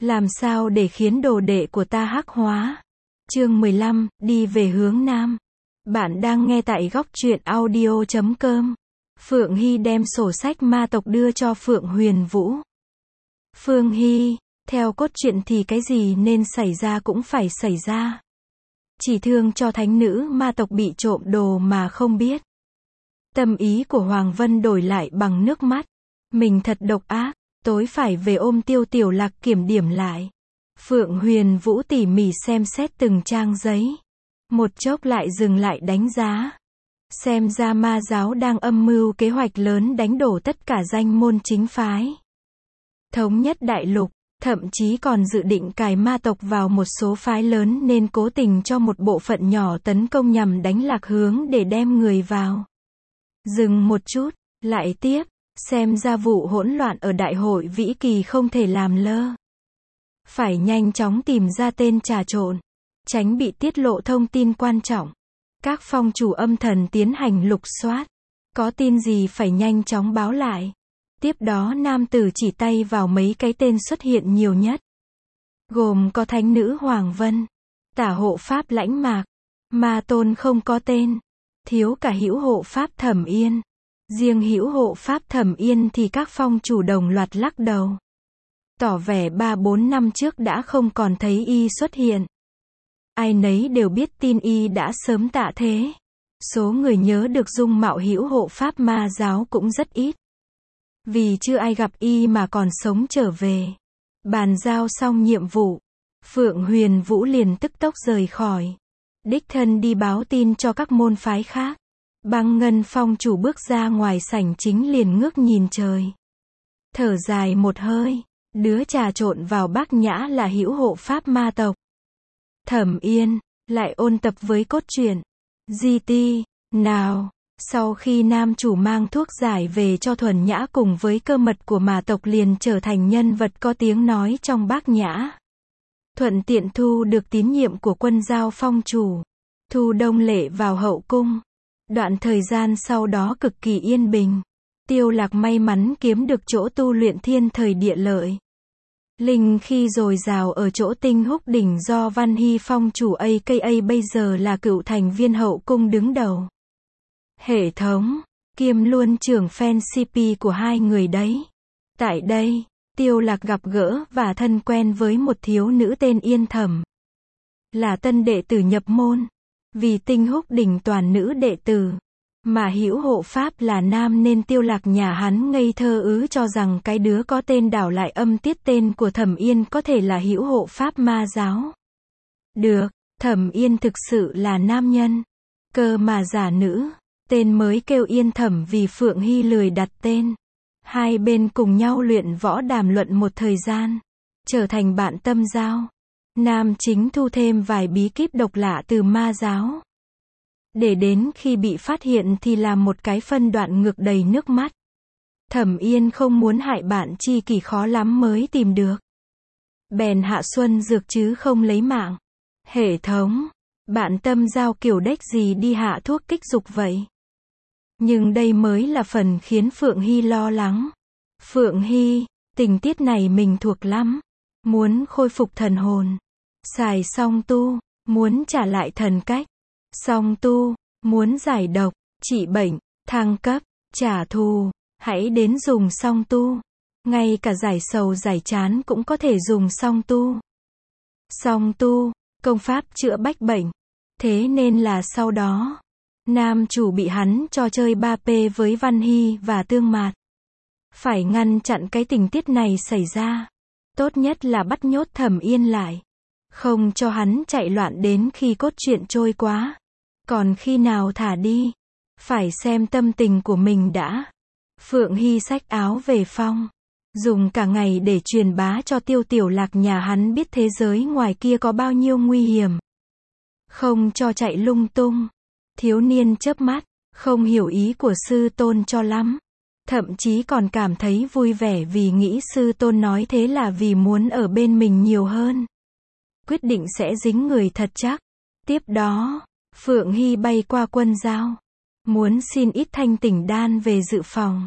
Làm sao để khiến đồ đệ của ta hắc hóa? Chương 15, đi về hướng Nam. Bạn đang nghe tại góc truyện audio.com. Phượng Hy đem sổ sách ma tộc đưa cho Phượng Huyền Vũ. Phương Hy, theo cốt truyện thì cái gì nên xảy ra cũng phải xảy ra. Chỉ thương cho thánh nữ ma tộc bị trộm đồ mà không biết. Tâm ý của Hoàng Vân đổi lại bằng nước mắt. Mình thật độc ác, tối phải về ôm Tiêu Tiểu Lạc kiểm điểm lại. Phượng Huyền Vũ tỉ mỉ xem xét từng trang giấy. Một chốc lại dừng lại đánh giá. Xem ra ma giáo đang âm mưu kế hoạch lớn đánh đổ tất cả danh môn chính phái. Thống nhất đại lục, thậm chí còn dự định cài ma tộc vào một số phái lớn nên cố tình cho một bộ phận nhỏ tấn công nhằm đánh lạc hướng để đem người vào. Dừng một chút, lại tiếp, xem ra vụ hỗn loạn ở đại hội Vĩ Kỳ không thể làm lơ. Phải nhanh chóng tìm ra tên trà trộn, tránh bị tiết lộ thông tin quan trọng. Các phong chủ âm thầm tiến hành lục soát. Có tin gì phải nhanh chóng báo lại. Tiếp đó nam tử chỉ tay vào mấy cái tên xuất hiện nhiều nhất. Gồm có thánh nữ Hoàng Vân, tả hộ pháp Lãnh Mạc, ma tôn không có tên, thiếu cả hữu hộ pháp Thẩm Yên. Riêng hữu hộ pháp Thẩm Yên thì các phong chủ đồng loạt lắc đầu. Tỏ vẻ 3-4 năm trước đã không còn thấy y xuất hiện. Ai nấy đều biết tin y đã sớm tạ thế. Số người nhớ được dung mạo hữu hộ pháp ma giáo cũng rất ít. Vì chưa ai gặp y mà còn sống trở về. Bàn giao xong nhiệm vụ, Phượng Huyền Vũ liền tức tốc rời khỏi. Đích thân đi báo tin cho các môn phái khác. Băng Ngân phong chủ bước ra ngoài sảnh chính liền ngước nhìn trời. Thở dài một hơi, đứa trà trộn vào Bát Nhã là hữu hộ pháp ma tộc. Thẩm Yên, lại ôn tập với cốt truyện. GT, nào, sau khi nam chủ mang thuốc giải về cho Thuần Nhã cùng với cơ mật của ma tộc liền trở thành nhân vật có tiếng nói trong Bát Nhã. Thuận tiện thu được tín nhiệm của Quân Giao phong chủ. Thu Đông Lệ vào hậu cung. Đoạn thời gian sau đó cực kỳ yên bình. Tiêu Lạc may mắn kiếm được chỗ tu luyện thiên thời địa lợi. Linh khi dồi dào ở chỗ Tinh Húc Đỉnh do Văn Hy phong chủ AKA bây giờ là cựu thành viên hậu cung đứng đầu. Hệ thống, kiêm luôn trưởng fan CP của hai người đấy. Tại đây, Tiêu Lạc gặp gỡ và thân quen với một thiếu nữ tên Yên Thẩm. Là tân đệ tử nhập môn. Vì Tinh Húc Đỉnh toàn nữ đệ tử, mà hữu hộ pháp là nam nên Tiêu Lạc nhà hắn ngây thơ cho rằng cái đứa có tên đảo lại âm tiết tên của Thẩm Yên có thể là hữu hộ pháp ma giáo. Được, Thẩm Yên thực sự là nam nhân, cơ mà giả nữ, tên mới kêu Yên Thẩm vì Phượng Hy lười đặt tên. Hai bên cùng nhau luyện võ đàm luận một thời gian, trở thành bạn tâm giao. Nam chính thu thêm vài bí kíp độc lạ từ ma giáo. Để đến khi bị phát hiện thì làm một cái phân đoạn ngược đầy nước mắt. Thẩm Yên không muốn hại bạn tri kỷ khó lắm mới tìm được. Bèn hạ xuân dược chứ không lấy mạng. Hệ thống, bạn tâm giao kiểu đếch gì đi hạ thuốc kích dục vậy? Nhưng đây mới là phần khiến Phượng Hy lo lắng. Phượng Hy, tình tiết này mình thuộc lắm. Muốn khôi phục thần hồn. Xài song tu, muốn trả lại thần cách. Song tu, muốn giải độc, trị bệnh, thăng cấp, trả thù, hãy đến dùng song tu. Ngay cả giải sầu giải chán cũng có thể dùng song tu. Song tu, công pháp chữa bách bệnh. Thế nên là sau đó, nam chủ bị hắn cho chơi 3P với Văn Hy và Tương Mạt. Phải ngăn chặn cái tình tiết này xảy ra. Tốt nhất là bắt nhốt Thẩm Yên lại. Không cho hắn chạy loạn đến khi cốt truyện trôi quá. Còn khi nào thả đi, phải xem tâm tình của mình đã. Phượng Hy xách áo về phong. Dùng cả ngày để truyền bá cho Tiêu Tiểu Lạc nhà hắn biết thế giới ngoài kia có bao nhiêu nguy hiểm. Không cho chạy lung tung. Thiếu niên chớp mắt, không hiểu ý của sư tôn cho lắm. Thậm chí còn cảm thấy vui vẻ vì nghĩ sư tôn nói thế là vì muốn ở bên mình nhiều hơn. Quyết định sẽ dính người thật chắc. Tiếp đó, Phượng Hy bay qua Quân Giao. Muốn xin ít thanh tỉnh đan về dự phòng.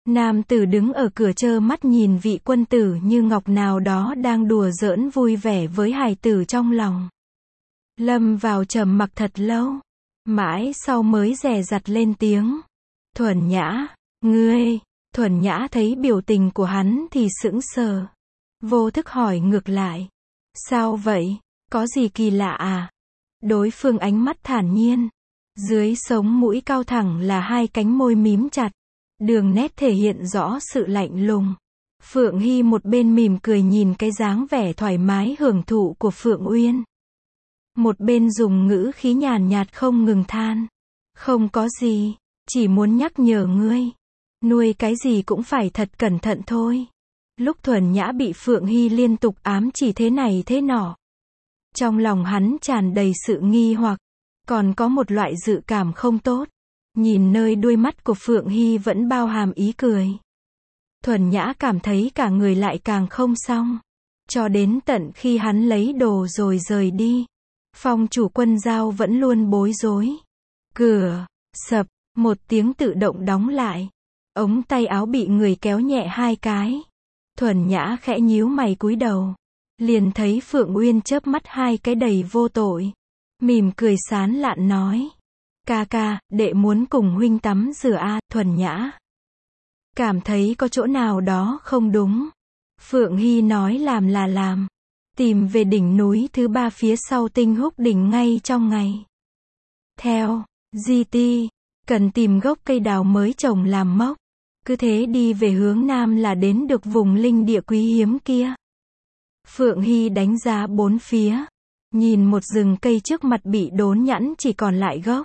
Nam tử đứng ở cửa trơ mắt nhìn vị quân tử như ngọc nào đó đang đùa giỡn vui vẻ với hài tử trong lòng. Lâm vào trầm mặc thật lâu. Mãi sau mới dè dặt lên tiếng. Thuần Nhã, ngươi. Thuần Nhã thấy biểu tình của hắn thì sững sờ. Vô thức hỏi ngược lại. Sao vậy? Có gì kỳ lạ à? Đối phương ánh mắt thản nhiên. Dưới sống mũi cao thẳng là hai cánh môi mím chặt. Đường nét thể hiện rõ sự lạnh lùng. Phượng Hy một bên mỉm cười nhìn cái dáng vẻ thoải mái hưởng thụ của Phượng Uyên. Một bên dùng ngữ khí nhàn nhạt không ngừng than. Không có gì, chỉ muốn nhắc nhở ngươi. Nuôi cái gì cũng phải thật cẩn thận thôi. Lúc Thuần Nhã bị Phượng Hy liên tục ám chỉ thế này thế nọ. Trong lòng hắn tràn đầy sự nghi hoặc, còn có một loại dự cảm không tốt. Nhìn nơi đuôi mắt của Phượng Hy vẫn bao hàm ý cười. Thuần Nhã cảm thấy cả người lại càng không xong. Cho đến tận khi hắn lấy đồ rồi rời đi. Phong chủ Quân Giao vẫn luôn bối rối. Cửa sập, một tiếng tự động đóng lại. Ống tay áo bị người kéo nhẹ hai cái. Thuần Nhã khẽ nhíu mày cúi đầu. Liền thấy Phượng Uyên chớp mắt hai cái đầy vô tội. Mỉm cười sán lạn nói. Ca ca, đệ muốn cùng huynh tắm rửa a. Thuần Nhã cảm thấy có chỗ nào đó không đúng. Phượng Hy nói làm là làm. Tìm về đỉnh núi thứ 3 phía sau Tinh Húc đỉnh ngay trong ngày. Theo GT, cần tìm gốc cây đào mới trồng làm mốc. Cứ thế đi về hướng nam là đến được vùng linh địa quý hiếm kia. Phượng Hy đánh giá bốn phía. Nhìn một rừng cây trước mặt bị đốn nhẵn chỉ còn lại gốc.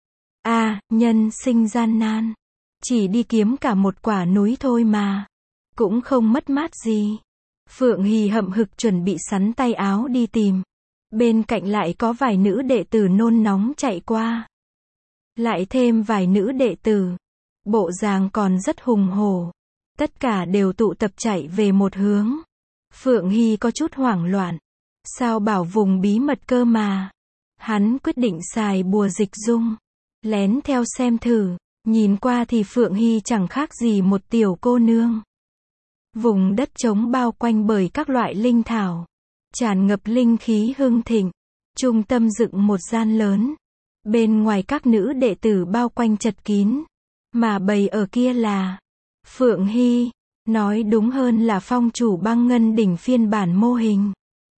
Nhân sinh gian nan. Chỉ đi kiếm cả một quả núi thôi mà. Cũng không mất mát gì. Phượng Hy hậm hực chuẩn bị sắn tay áo đi tìm. Bên cạnh lại có vài nữ đệ tử nôn nóng chạy qua. Lại thêm vài nữ đệ tử. Bộ dáng còn rất hùng hổ. Tất cả đều tụ tập chạy về một hướng. Phượng Hy có chút hoảng loạn. Sao bảo vùng bí mật cơ mà. Hắn quyết định xài bùa dịch dung. Lén theo xem thử. Nhìn qua thì Phượng Hy chẳng khác gì một tiểu cô nương. Vùng đất trống bao quanh bởi các loại linh thảo. Tràn ngập linh khí hưng thịnh. Trung tâm dựng một gian lớn. Bên ngoài các nữ đệ tử bao quanh chật kín. Mà bầy ở kia là Phượng Hy. Nói đúng hơn là phong chủ băng ngân đỉnh phiên bản mô hình.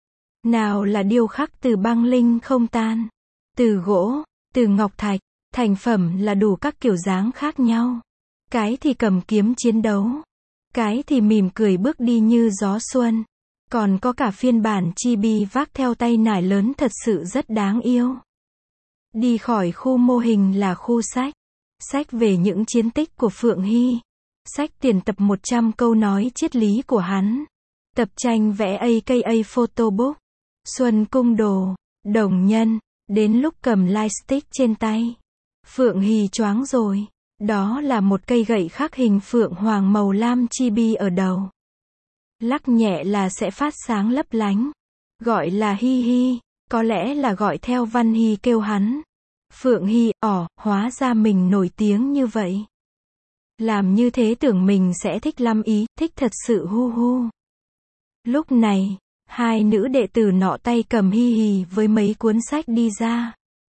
Nào là điêu khắc từ băng linh không tan. Từ gỗ, từ ngọc thạch. Thành phẩm là đủ các kiểu dáng khác nhau. Cái thì cầm kiếm chiến đấu. Cái thì mỉm cười bước đi như gió xuân. Còn có cả phiên bản chibi vác theo tay nải lớn thật sự rất đáng yêu. Đi khỏi khu mô hình là khu sách. Sách về những chiến tích của Phượng Hy. Sách tiền tập 100 câu nói triết lý của hắn. Tập tranh vẽ AKA photobook. Xuân cung đồ, đồng nhân. Đến lúc cầm lightstick trên tay. Phượng Hy choáng rồi. Đó là một cây gậy khắc hình phượng hoàng màu lam chibi ở đầu. Lắc nhẹ là sẽ phát sáng lấp lánh. Gọi là Hi Hi. Có lẽ là gọi theo Văn Hy kêu hắn. Phượng Hy, hóa ra mình nổi tiếng như vậy. Làm như thế tưởng mình sẽ thích lắm ý, thích thật sự hu hu. Lúc này, hai nữ đệ tử nọ tay cầm Hi Hi với mấy cuốn sách đi ra.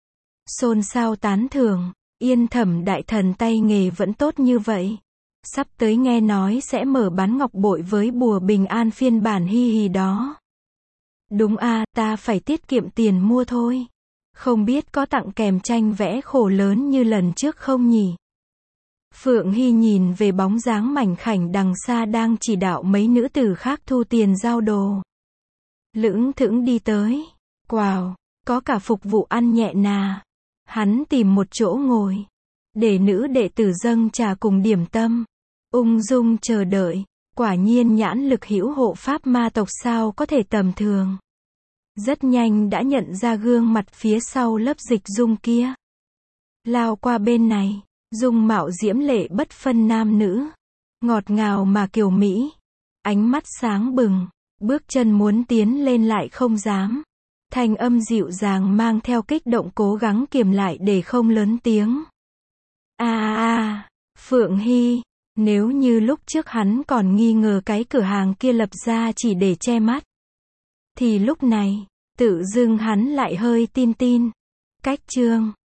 Xôn xao tán thưởng, Yên Thẩm đại thần tay nghề vẫn tốt như vậy. Sắp tới nghe nói sẽ mở bán ngọc bội với bùa bình an phiên bản Hi Hi đó. Đúng ta phải tiết kiệm tiền mua thôi. Không biết có tặng kèm tranh vẽ khổ lớn như lần trước không nhỉ? Phượng Hy nhìn về bóng dáng mảnh khảnh đằng xa đang chỉ đạo mấy nữ tử khác thu tiền giao đồ. Lững thững đi tới. Wow, có cả phục vụ ăn nhẹ nà. Hắn tìm một chỗ ngồi. Để nữ đệ tử dâng trà cùng điểm tâm. Ung dung chờ đợi. Quả nhiên nhãn lực hữu hộ pháp ma tộc sao có thể tầm thường. Rất nhanh đã nhận ra gương mặt phía sau lớp dịch dung kia. Lao qua bên này. Dung mạo diễm lệ bất phân nam nữ. Ngọt ngào mà kiều mỹ. Ánh mắt sáng bừng. Bước chân muốn tiến lên lại không dám. Thanh âm dịu dàng mang theo kích động cố gắng kiềm lại để không lớn tiếng. Phượng Hy, Nếu như lúc trước hắn còn nghi ngờ cái cửa hàng kia lập ra chỉ để che mắt, thì lúc này, tự dưng hắn lại hơi tin tin. Cách chương